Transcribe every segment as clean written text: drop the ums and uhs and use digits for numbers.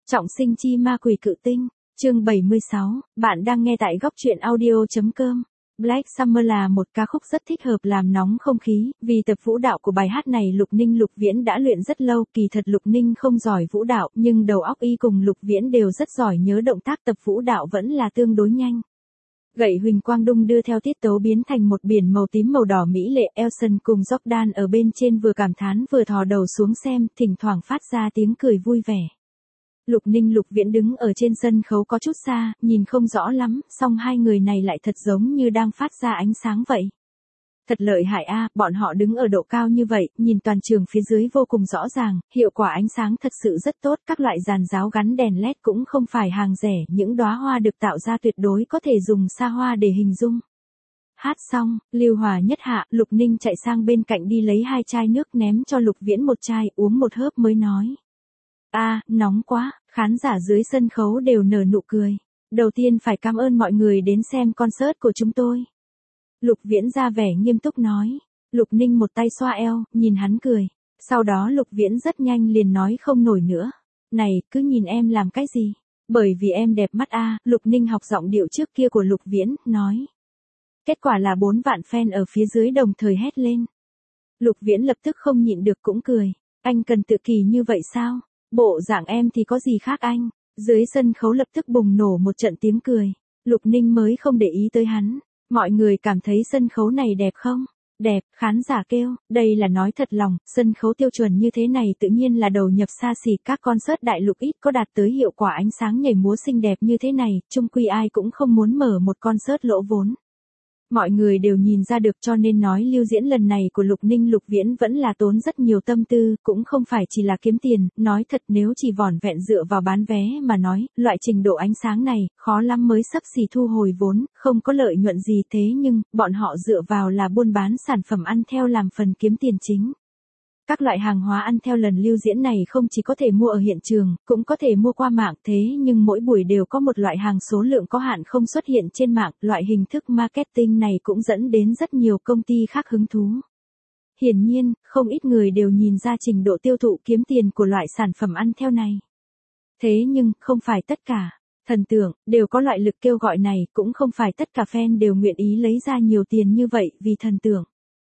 Trọng sinh chi ma quỷ cự tinh, chương 76, bạn đang nghe tại góc truyện audio.com. Black Summer là một ca khúc rất thích hợp làm nóng không khí, vì tập vũ đạo của bài hát này Lục Ninh Lục Viễn đã luyện rất lâu, kỳ thật Lục Ninh không giỏi vũ đạo, nhưng đầu óc y cùng Lục Viễn đều rất giỏi nhớ động tác tập vũ đạo vẫn là tương đối nhanh. Gậy huỳnh quang đung đưa theo tiết tấu biến thành một biển màu tím màu đỏ mỹ lệ, Elson cùng Jordan ở bên trên vừa cảm thán vừa thò đầu xuống xem, thỉnh thoảng phát ra tiếng cười vui vẻ. Lục Ninh Lục Viễn đứng ở trên sân khấu có chút xa, nhìn không rõ lắm, song hai người này lại thật giống như đang phát ra ánh sáng vậy. Thật lợi hại a, bọn họ đứng ở độ cao như vậy, nhìn toàn trường phía dưới vô cùng rõ ràng, hiệu quả ánh sáng thật sự rất tốt, các loại giàn giáo gắn đèn LED cũng không phải hàng rẻ, những đóa hoa được tạo ra tuyệt đối có thể dùng xa hoa để hình dung. Hát xong, lưu hòa nhất hạ, Lục Ninh chạy sang bên cạnh đi lấy 2 chai nước ném cho Lục Viễn một chai, uống một hớp mới nói. Nóng quá, khán giả dưới sân khấu đều nở nụ cười. Đầu tiên phải cảm ơn mọi người đến xem concert của chúng tôi. Lục Viễn ra vẻ nghiêm túc nói. Lục Ninh một tay xoa eo, nhìn hắn cười. Sau đó Lục Viễn rất nhanh liền nói không nổi nữa. Này, cứ nhìn em làm cái gì? Bởi vì em đẹp mắt Lục Ninh học giọng điệu trước kia của Lục Viễn, nói. Kết quả là 4 vạn fan ở phía dưới đồng thời hét lên. Lục Viễn lập tức không nhịn được cũng cười. Anh cần tự kỳ như vậy sao? Bộ dạng em thì có gì khác anh? Dưới sân khấu lập tức bùng nổ một trận tiếng cười. Lục Ninh mới không để ý tới hắn. Mọi người cảm thấy sân khấu này đẹp không? Đẹp, khán giả kêu, đây là nói thật lòng, sân khấu tiêu chuẩn như thế này tự nhiên là đầu nhập xa xỉ, các concert đại lục ít có đạt tới hiệu quả ánh sáng nhảy múa xinh đẹp như thế này, chung quy ai cũng không muốn mở một concert lỗ vốn. Mọi người đều nhìn ra được cho nên nói lưu diễn lần này của Lục Ninh Lục Viễn vẫn là tốn rất nhiều tâm tư, cũng không phải chỉ là kiếm tiền, nói thật nếu chỉ vỏn vẹn dựa vào bán vé mà nói, loại trình độ ánh sáng này, khó lắm mới xấp xỉ thu hồi vốn, không có lợi nhuận gì thế nhưng, bọn họ dựa vào là buôn bán sản phẩm ăn theo làm phần kiếm tiền chính. Các loại hàng hóa ăn theo lần lưu diễn này không chỉ có thể mua ở hiện trường, cũng có thể mua qua mạng thế nhưng mỗi buổi đều có một loại hàng số lượng có hạn không xuất hiện trên mạng, loại hình thức marketing này cũng dẫn đến rất nhiều công ty khác hứng thú. Hiển nhiên, không ít người đều nhìn ra trình độ tiêu thụ kiếm tiền của loại sản phẩm ăn theo này. Thế nhưng, không phải tất cả thần tượng đều có loại lực kêu gọi này, cũng không phải tất cả fan đều nguyện ý lấy ra nhiều tiền như vậy vì thần tượng.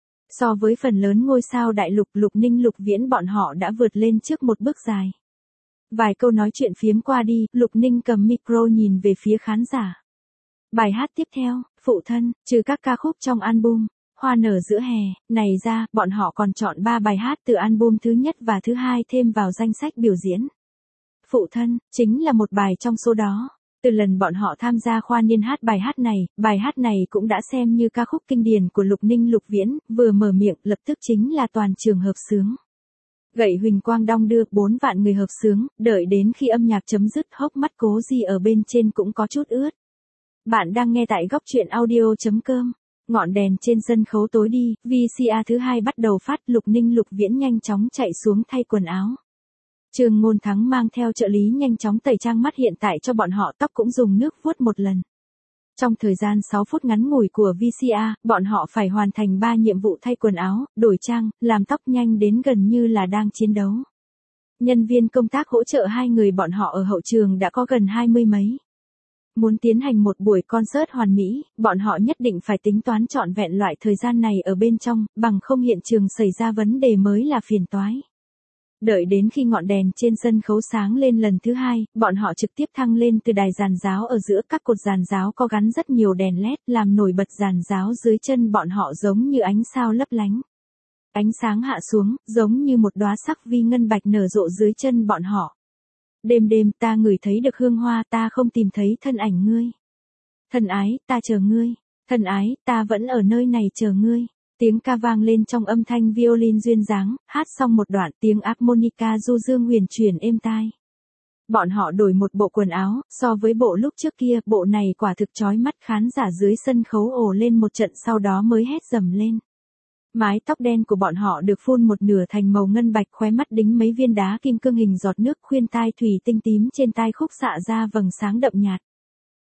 So với phần lớn ngôi sao đại lục Lục Ninh Lục Viễn bọn họ đã vượt lên trước một bước dài. Vài câu nói chuyện phiếm qua đi, Lục Ninh cầm micro nhìn về phía khán giả. Bài hát tiếp theo, Phụ Thân, trừ các ca khúc trong album, Hoa Nở Giữa Hè, này ra, bọn họ còn chọn 3 bài hát từ album thứ nhất và thứ hai thêm vào danh sách biểu diễn. Phụ Thân, chính là một bài trong số đó. Từ lần bọn họ tham gia khoa niên hát bài hát này cũng đã xem như ca khúc kinh điển của Lục Ninh Lục Viễn, vừa mở miệng lập tức chính là toàn trường hợp xướng. Gậy huỳnh quang đong đưa 4 vạn người hợp xướng, đợi đến khi âm nhạc chấm dứt hốc mắt Cố Di ở bên trên cũng có chút ướt. Bạn đang nghe tại góc truyện audio.com. Ngọn đèn trên sân khấu tối đi, VCR thứ 2 bắt đầu phát, Lục Ninh Lục Viễn nhanh chóng chạy xuống thay quần áo. Trương Ngôn Thắng mang theo trợ lý nhanh chóng tẩy trang mắt hiện tại cho bọn họ, tóc cũng dùng nước vuốt một lần. Trong thời gian 6 phút ngắn ngủi của VCR, bọn họ phải hoàn thành 3 nhiệm vụ thay quần áo, đổi trang, làm tóc nhanh đến gần như là đang chiến đấu. Nhân viên công tác hỗ trợ hai người bọn họ ở hậu trường đã có gần 20 mấy. Muốn tiến hành một buổi concert hoàn mỹ, bọn họ nhất định phải tính toán trọn vẹn loại thời gian này ở bên trong, bằng không hiện trường xảy ra vấn đề mới là phiền toái. Đợi đến khi ngọn đèn trên sân khấu sáng lên lần thứ 2, bọn họ trực tiếp thăng lên từ đài giàn giáo ở giữa, các cột giàn giáo có gắn rất nhiều đèn LED, làm nổi bật giàn giáo dưới chân bọn họ giống như ánh sao lấp lánh. Ánh sáng hạ xuống, giống như một đóa sắc vi ngân bạch nở rộ dưới chân bọn họ. Đêm đêm ta ngửi thấy được hương hoa, ta không tìm thấy thân ảnh ngươi. Thân ái, ta chờ ngươi. Thân ái, ta vẫn ở nơi này chờ ngươi. Tiếng ca vang lên trong âm thanh violin duyên dáng, hát xong một đoạn tiếng harmonica du dương huyền chuyển êm tai. Bọn họ đổi một bộ quần áo, so với bộ lúc trước kia, bộ này quả thực chói mắt, khán giả dưới sân khấu ồ lên một trận sau đó mới hét dầm lên. Mái tóc đen của bọn họ được phun một nửa thành màu ngân bạch, khóe mắt đính mấy viên đá kim cương hình giọt nước, khuyên tai thủy tinh tím trên tai khúc xạ ra vầng sáng đậm nhạt.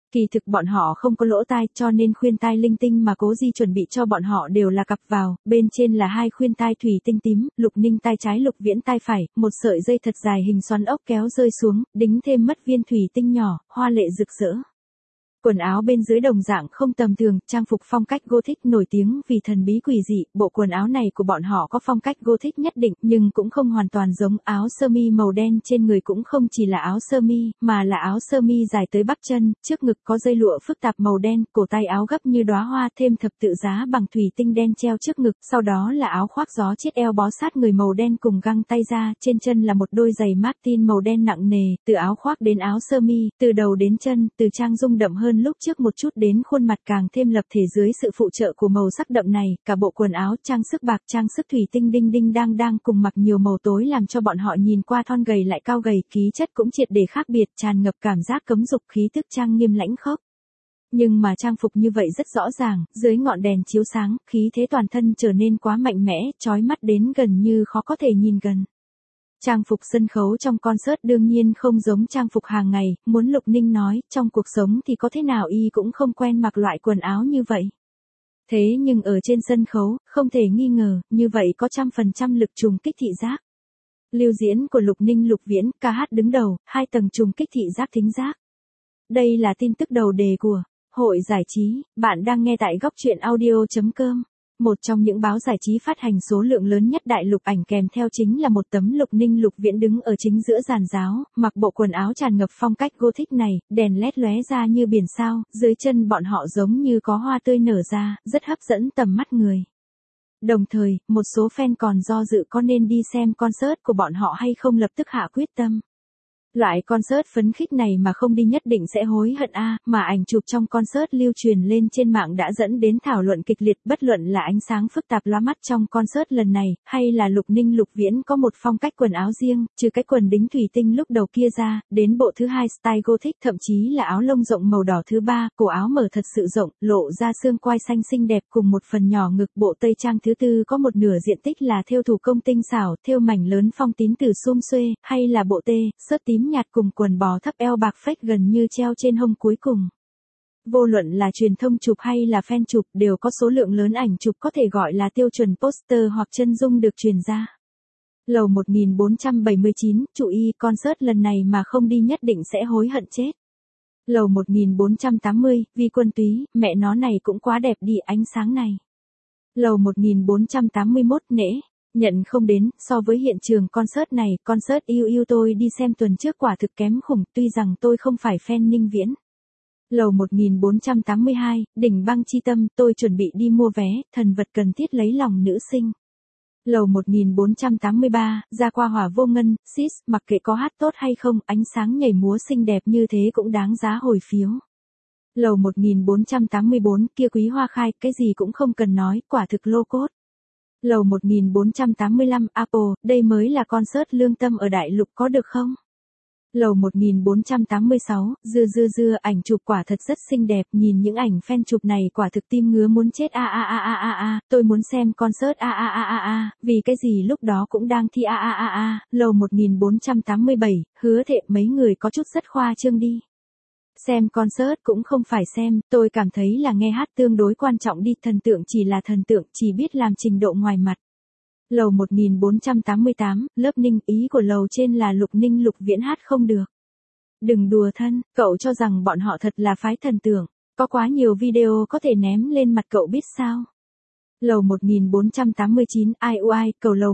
Kỳ thực bọn họ không có lỗ tai cho nên khuyên tai linh tinh mà Cố Di chuẩn bị cho bọn họ đều là cặp vào, bên trên là 2 khuyên tai thủy tinh tím, Lục Ninh tai trái Lục Viễn tai phải, một sợi dây thật dài hình xoắn ốc kéo rơi xuống, đính thêm mất viên thủy tinh nhỏ, hoa lệ rực rỡ. Quần áo bên dưới đồng dạng không tầm thường, trang phục phong cách Gothic nổi tiếng vì thần bí quỷ dị, bộ quần áo này của bọn họ có phong cách Gothic nhất định, nhưng cũng không hoàn toàn giống. Áo sơ mi màu đen trên người cũng không chỉ là áo sơ mi, mà là áo sơ mi dài tới bắp chân, trước ngực có dây lụa phức tạp màu đen, cổ tay áo gấp như đóa hoa, thêm thập tự giá bằng thủy tinh đen treo trước ngực, sau đó là áo khoác gió chiết eo bó sát người màu đen cùng găng tay ra, trên chân là một đôi giày Martin màu đen nặng nề, từ áo khoác đến áo sơ mi, từ đầu đến chân, từ trang dung đậm hơn lúc trước một chút đến khuôn mặt càng thêm lập thể dưới sự phụ trợ của màu sắc đậm này, cả bộ quần áo trang sức bạc trang sức thủy tinh đinh đinh đang cùng mặc nhiều màu tối làm cho bọn họ nhìn qua thon gầy lại cao gầy, khí chất cũng triệt để khác biệt, tràn ngập cảm giác cấm dục, khí tức trang nghiêm lãnh khốc. Nhưng mà trang phục như vậy rất rõ ràng, dưới ngọn đèn chiếu sáng, khí thế toàn thân trở nên quá mạnh mẽ, chói mắt đến gần như khó có thể nhìn gần. Trang phục sân khấu trong concert đương nhiên không giống trang phục hàng ngày, muốn Lục Ninh nói, trong cuộc sống thì có thế nào y cũng không quen mặc loại quần áo như vậy. Thế nhưng ở trên sân khấu, không thể nghi ngờ, như vậy có 100% lực trùng kích thị giác. Lưu diễn của Lục Ninh Lục Viễn, ca hát đứng đầu, 2 tầng trùng kích thị giác thính giác. Đây là tin tức đầu đề của Hội Giải Trí, bạn đang nghe tại góc truyện audio.com. Một trong những báo giải trí phát hành số lượng lớn nhất đại lục, ảnh kèm theo chính là một tấm Lục Ninh Lục Viễn đứng ở chính giữa giàn giáo, mặc bộ quần áo tràn ngập phong cách Gothic này, đèn led lóe ra như biển sao, dưới chân bọn họ giống như có hoa tươi nở ra, rất hấp dẫn tầm mắt người. Đồng thời, một số fan còn do dự có nên đi xem concert của bọn họ hay không, lập tức hạ quyết tâm. Loại concert phấn khích này mà không đi nhất định sẽ hối hận mà ảnh chụp trong concert lưu truyền lên trên mạng đã dẫn đến thảo luận kịch liệt, bất luận là ánh sáng phức tạp lóa mắt trong concert lần này, hay là Lục Ninh Lục Viễn có một phong cách quần áo riêng, trừ cái quần đính thủy tinh lúc đầu kia ra, đến bộ thứ 2 style Gothic, thậm chí là áo lông rộng màu đỏ thứ 3, cổ áo mở thật sự rộng, lộ ra xương quai xanh xinh đẹp cùng một phần nhỏ ngực, bộ tây trang thứ 4 có một nửa diện tích là thêu thủ công tinh xảo, thêu mảnh lớn phong tín từ xum xuê, hay là bộ sớt tím nhạt cùng quần bò thấp eo bạc phết gần như treo trên hông cuối cùng. Vô luận là truyền thông chụp hay là fan chụp đều có số lượng lớn ảnh chụp có thể gọi là tiêu chuẩn poster hoặc chân dung được truyền ra. Lầu 1479, chú ý concert lần này mà không đi nhất định sẽ hối hận chết. Lầu 1480, Vi Quân Túy, mẹ nó này cũng quá đẹp đi, ánh sáng này. Lầu 1481, nể. Nhận không đến, so với hiện trường concert yêu tôi đi xem tuần trước quả thực kém khủng, tuy rằng tôi không phải fan Ninh Viễn. Lầu 1482, đỉnh băng chi tâm, tôi chuẩn bị đi mua vé, thần vật cần thiết lấy lòng nữ sinh. Lầu 1483, ra qua hỏa vô ngân, sis, mặc kệ có hát tốt hay không, ánh sáng nhảy múa xinh đẹp như thế cũng đáng giá hồi phiếu. Lầu 1484, kia Quý Hoa Khai, cái gì cũng không cần nói, quả thực lô cốt. Lầu 1485, Apple, đây mới là concert lương tâm ở đại lục có được không? Lầu 1486, dưa, ảnh chụp quả thật rất xinh đẹp, nhìn những ảnh fan chụp này quả thực tim ngứa muốn chết tôi muốn xem concert vì cái gì lúc đó cũng đang thi Lầu 1487, hứa thệ mấy người có chút rất khoa trương đi. Xem concert cũng không phải xem, tôi cảm thấy là nghe hát tương đối quan trọng đi, thần tượng chỉ là thần tượng, chỉ biết làm trình độ ngoài mặt. Lầu 1488, lớp Ninh, ý của lầu trên là Lục Ninh Lục Viễn hát không được. Đừng đùa thân, cậu cho rằng bọn họ thật là phái thần tượng, có quá nhiều video có thể ném lên mặt cậu biết sao. Lầu 1489, IUI, cầu lầu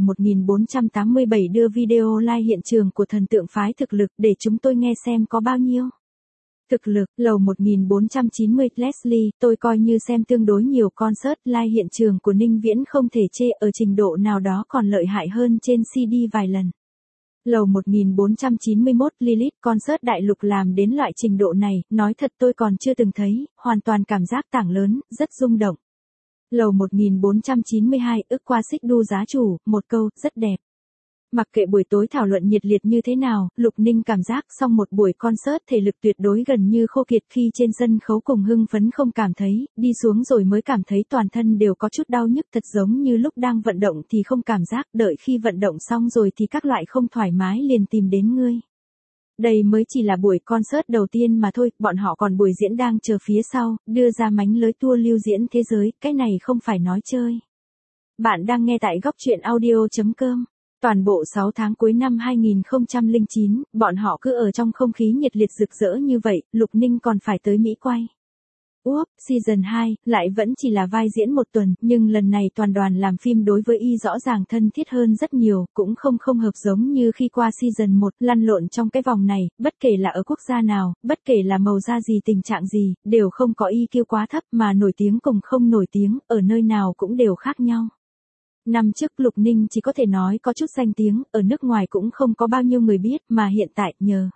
1487 đưa video live hiện trường của thần tượng phái thực lực để chúng tôi nghe xem có bao nhiêu. Thực lực, lầu 1490, Leslie, tôi coi như xem tương đối nhiều concert live hiện trường của Ninh Viễn không thể chê, ở trình độ nào đó còn lợi hại hơn trên CD vài lần. Lầu 1491, Lilith, concert đại lục làm đến loại trình độ này, nói thật tôi còn chưa từng thấy, hoàn toàn cảm giác tảng lớn, rất rung động. Lầu 1492, ức qua xích đu giá chủ, một câu, rất đẹp. Mặc kệ buổi tối thảo luận nhiệt liệt như thế nào, Lục Ninh cảm giác xong một buổi concert thể lực tuyệt đối gần như khô kiệt, khi trên sân khấu cùng hưng phấn không cảm thấy, đi xuống rồi mới cảm thấy toàn thân đều có chút đau nhức, thật giống như lúc đang vận động thì không cảm giác, đợi khi vận động xong rồi thì các loại không thoải mái liền tìm đến ngươi. Đây mới chỉ là buổi concert đầu tiên mà thôi, bọn họ còn buổi diễn đang chờ phía sau, đưa ra mánh lới tour lưu diễn thế giới, cái này không phải nói chơi. Bạn đang nghe tại góc chuyện audio.com. Toàn bộ 6 tháng cuối năm 2009, bọn họ cứ ở trong không khí nhiệt liệt rực rỡ như vậy, Lục Ninh còn phải tới Mỹ quay. Season 2, lại vẫn chỉ là vai diễn một tuần, nhưng lần này toàn đoàn làm phim đối với y rõ ràng thân thiết hơn rất nhiều, cũng không hợp giống như khi qua season 1, lăn lộn trong cái vòng này, bất kể là ở quốc gia nào, bất kể là màu da gì tình trạng gì, đều không có EQ quá thấp mà nổi tiếng cùng không nổi tiếng, ở nơi nào cũng đều khác nhau. Năm trước Lục Ninh chỉ có thể nói có chút danh tiếng, ở nước ngoài cũng không có bao nhiêu người biết, mà hiện tại nhờ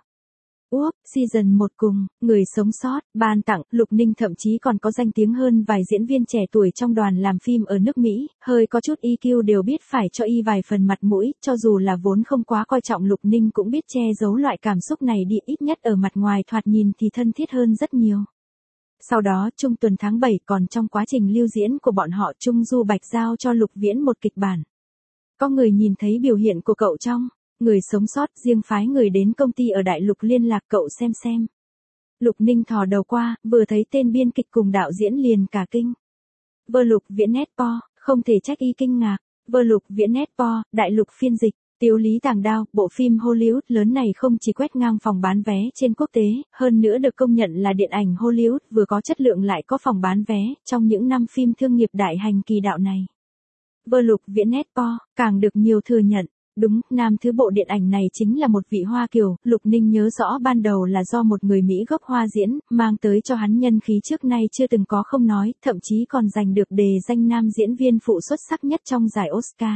Season 1 cùng, Người sống sót, ban tặng, Lục Ninh thậm chí còn có danh tiếng hơn vài diễn viên trẻ tuổi trong đoàn làm phim ở nước Mỹ, hơi có chút EQ đều biết phải cho y vài phần mặt mũi, cho dù là vốn không quá coi trọng Lục Ninh cũng biết che giấu loại cảm xúc này đi, ít nhất ở mặt ngoài thoạt nhìn thì thân thiết hơn rất nhiều. Sau đó, trung tuần tháng 7 còn trong quá trình lưu diễn của bọn họ, Trung Du Bạch giao cho Lục Viễn một kịch bản. Có người nhìn thấy biểu hiện của cậu trong Người sống sót, riêng phái người đến công ty ở Đại Lục liên lạc cậu xem. Lục Ninh thò đầu qua, vừa thấy tên biên kịch cùng đạo diễn liền cả kinh. Lục Viễn Netpo, không thể trách y kinh ngạc. Lục Viễn Netpo, Đại Lục phiên dịch, Tiếu lý tàng đao, bộ phim Hollywood lớn này không chỉ quét ngang phòng bán vé trên quốc tế, hơn nữa được công nhận là điện ảnh Hollywood vừa có chất lượng lại có phòng bán vé, trong những năm phim thương nghiệp đại hành kỳ đạo này. Lục Viễn Netpo, càng được nhiều thừa nhận. Đúng, nam thứ bộ điện ảnh này chính là một vị Hoa kiều, Lục Ninh nhớ rõ ban đầu là do một người Mỹ gốc Hoa diễn, mang tới cho hắn nhân khí trước nay chưa từng có không nói, thậm chí còn giành được đề danh nam diễn viên phụ xuất sắc nhất trong giải Oscar.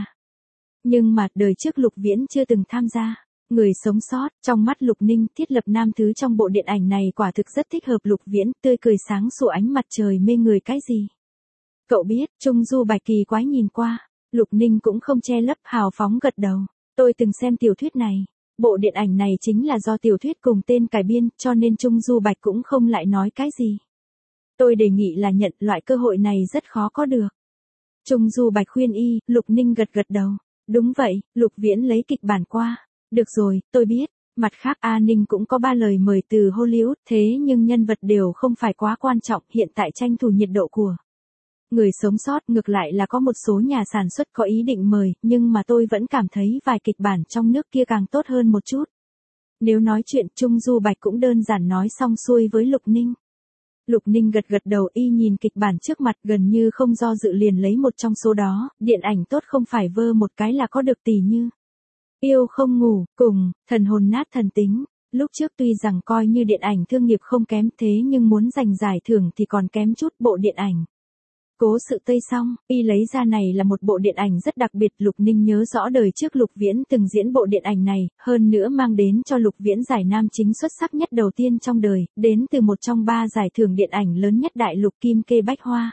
Nhưng mà, đời trước Lục Viễn chưa từng tham gia. Người sống sót, trong mắt Lục Ninh, thiết lập nam thứ trong bộ điện ảnh này quả thực rất thích hợp Lục Viễn, tươi cười sáng sủa ánh mặt trời mê người cái gì. Cậu biết, Trung Du Bạch kỳ quái nhìn qua. Lục Ninh cũng không che lấp, hào phóng gật đầu. Tôi từng xem tiểu thuyết này. Bộ điện ảnh này chính là do tiểu thuyết cùng tên cải biên, cho nên Trung Du Bạch cũng không lại nói cái gì. Tôi đề nghị là nhận, loại cơ hội này rất khó có được. Trung Du Bạch khuyên y, Lục Ninh gật đầu. Đúng vậy, Lục Viễn lấy kịch bản qua. Được rồi, tôi biết. Mặt khác A Ninh cũng có 3 lời mời từ Hollywood, thế nhưng nhân vật đều không phải quá quan trọng, hiện tại tranh thủ nhiệt độ của Người sống sót, ngược lại là có một số nhà sản xuất có ý định mời, nhưng mà tôi vẫn cảm thấy vài kịch bản trong nước kia càng tốt hơn một chút. Nếu nói chuyện, Trung Du Bạch cũng đơn giản nói xong xuôi với Lục Ninh. Lục Ninh gật đầu, y nhìn kịch bản trước mặt gần như không do dự liền lấy một trong số đó, điện ảnh tốt không phải vơ một cái là có được, tỷ như Yêu không ngủ, cùng Thần hồn nát thần tính. Lúc trước tuy rằng coi như điện ảnh thương nghiệp không kém, thế nhưng muốn giành giải thưởng thì còn kém chút. Bộ điện ảnh Cố sự Tây Song, y lấy ra này là một bộ điện ảnh rất đặc biệt. Lục Ninh nhớ rõ đời trước Lục Viễn từng diễn bộ điện ảnh này, hơn nữa mang đến cho Lục Viễn giải nam chính xuất sắc nhất đầu tiên trong đời, đến từ một trong 3 giải thưởng điện ảnh lớn nhất Đại Lục, Kim Kê Bách Hoa.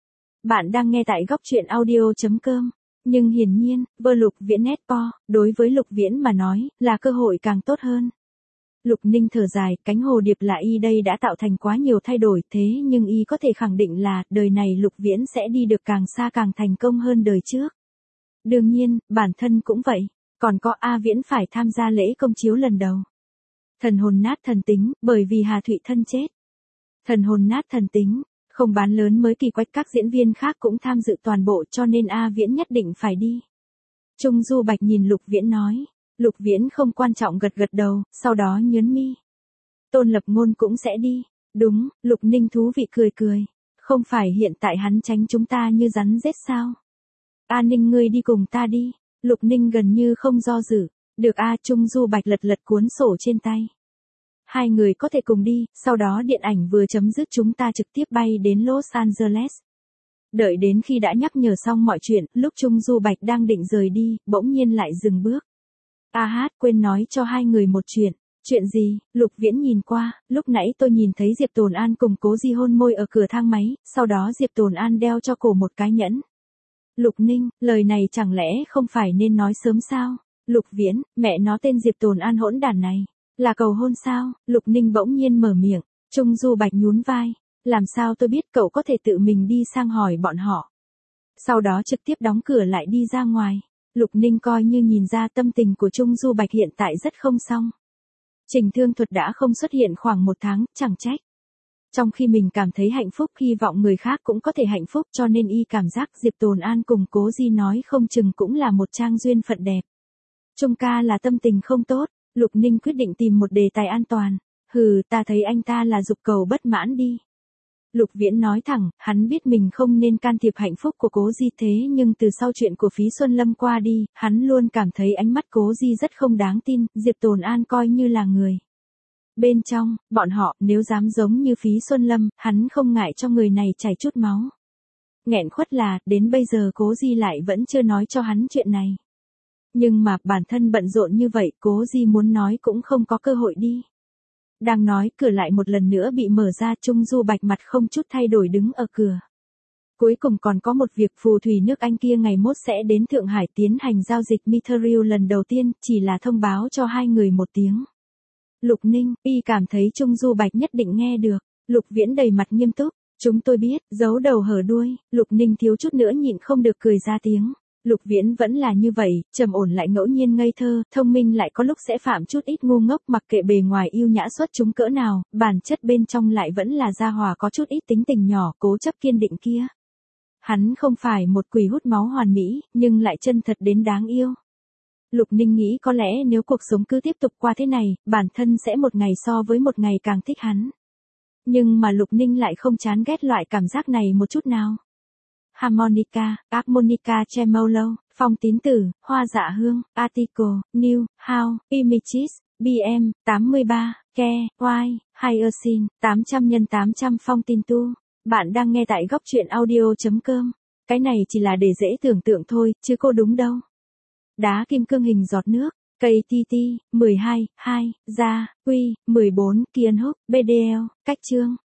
Bạn đang nghe tại góc chuyện audio.com. Nhưng hiển nhiên, Lục Viễn Netpo, đối với Lục Viễn mà nói, là cơ hội càng tốt hơn. Lục Ninh thở dài, cánh hồ điệp là y đây đã tạo thành quá nhiều thay đổi, thế nhưng y có thể khẳng định là, đời này Lục Viễn sẽ đi được càng xa càng thành công hơn đời trước. Đương nhiên, bản thân cũng vậy, còn có A Viễn phải tham gia lễ công chiếu lần đầu. Thần hồn nát thần tính, bởi vì Hà Thụy Thân chết. Thần hồn nát thần tính, không bán lớn mới kỳ quách, các diễn viên khác cũng tham dự toàn bộ, cho nên A Viễn nhất định phải đi. Trung Du Bạch nhìn Lục Viễn nói. Lục Viễn không quan trọng gật đầu, sau đó nhớn mi. Tôn Lập Ngôn cũng sẽ đi. Đúng, Lục Ninh thú vị cười. Không phải hiện tại hắn tránh chúng ta như rắn rết sao? A Ninh ngươi đi cùng ta đi. Lục Ninh gần như không do dự. Được A. Trung Du Bạch lật cuốn sổ trên tay. Hai người có thể cùng đi, sau đó điện ảnh vừa chấm dứt chúng ta trực tiếp bay đến Los Angeles. Đợi đến khi đã nhắc nhở xong mọi chuyện, lúc Trung Du Bạch đang định rời đi, bỗng nhiên lại dừng bước. Quên nói cho hai người một chuyện. Chuyện gì? Lục Viễn nhìn qua, lúc nãy tôi nhìn thấy Diệp Tồn An cùng Cố Di hôn môi ở cửa thang máy, sau đó Diệp Tồn An đeo cho cổ một cái nhẫn. Lục Ninh, lời này chẳng lẽ không phải nên nói sớm sao? Lục Viễn, mẹ nó tên Diệp Tồn An hỗn đản này, là cầu hôn sao? Lục Ninh bỗng nhiên mở miệng, Trung Du Bạch nhún vai, làm sao tôi biết, cậu có thể tự mình đi sang hỏi bọn họ. Sau đó trực tiếp đóng cửa lại đi ra ngoài. Lục Ninh coi như nhìn ra tâm tình của Trung Du Bạch hiện tại rất không xong. Trình Thương Thuật đã không xuất hiện khoảng 1 tháng, chẳng trách. Trong khi mình cảm thấy hạnh phúc, hy vọng người khác cũng có thể hạnh phúc, cho nên y cảm giác Diệp Tồn An cùng Cố Di nói không chừng cũng là một trang duyên phận đẹp. Trung ca là tâm tình không tốt, Lục Ninh quyết định tìm một đề tài an toàn. Ta thấy anh ta là dục cầu bất mãn đi. Lục Viễn nói thẳng, hắn biết mình không nên can thiệp hạnh phúc của Cố Di, thế nhưng từ sau chuyện của Phí Xuân Lâm qua đi, hắn luôn cảm thấy ánh mắt Cố Di rất không đáng tin, Diệp Tồn An coi như là người. Bên trong, bọn họ, nếu dám giống như Phí Xuân Lâm, hắn không ngại cho người này chảy chút máu. Nghẹn khuất là, đến bây giờ Cố Di lại vẫn chưa nói cho hắn chuyện này. Nhưng mà, bản thân bận rộn như vậy, Cố Di muốn nói cũng không có cơ hội đi. Đang nói, cửa lại một lần nữa bị mở ra, Trung Du Bạch mặt không chút thay đổi đứng ở cửa. Cuối cùng còn có một việc, phù thủy nước Anh kia ngày mốt sẽ đến Thượng Hải tiến hành giao dịch Mithril lần đầu tiên, chỉ là thông báo cho hai người một tiếng. Lục Ninh, y cảm thấy Trung Du Bạch nhất định nghe được. Lục Viễn đầy mặt nghiêm túc, chúng tôi biết, giấu đầu hở đuôi, Lục Ninh thiếu chút nữa nhịn không được cười ra tiếng. Lục Viễn vẫn là như vậy, trầm ổn lại ngẫu nhiên ngây thơ, thông minh lại có lúc sẽ phạm chút ít ngu ngốc, mặc kệ bề ngoài yêu nhã xuất chúng cỡ nào, bản chất bên trong lại vẫn là gia hòa có chút ít tính tình nhỏ, cố chấp kiên định kia. Hắn không phải một quỷ hút máu hoàn mỹ, nhưng lại chân thật đến đáng yêu. Lục Ninh nghĩ có lẽ nếu cuộc sống cứ tiếp tục qua thế này, bản thân sẽ một ngày so với một ngày càng thích hắn. Nhưng mà Lục Ninh lại không chán ghét loại cảm giác này một chút nào. Harmonica, Harmonica Tremolo, Phong Tín Tử, Hoa Dạ Hương, Article, New, How, Images, BM, 83, Ke, Y, Hyacinth, 800x800 Phong Tin Tu. Bạn đang nghe tại góc truyện audio.com. Cái này chỉ là để dễ tưởng tượng thôi, chứ cô đúng đâu. Đá kim cương hình giọt nước, cây TT, 12, 2, da, Quy, 14, Kiên Húc, BDL, cách chương.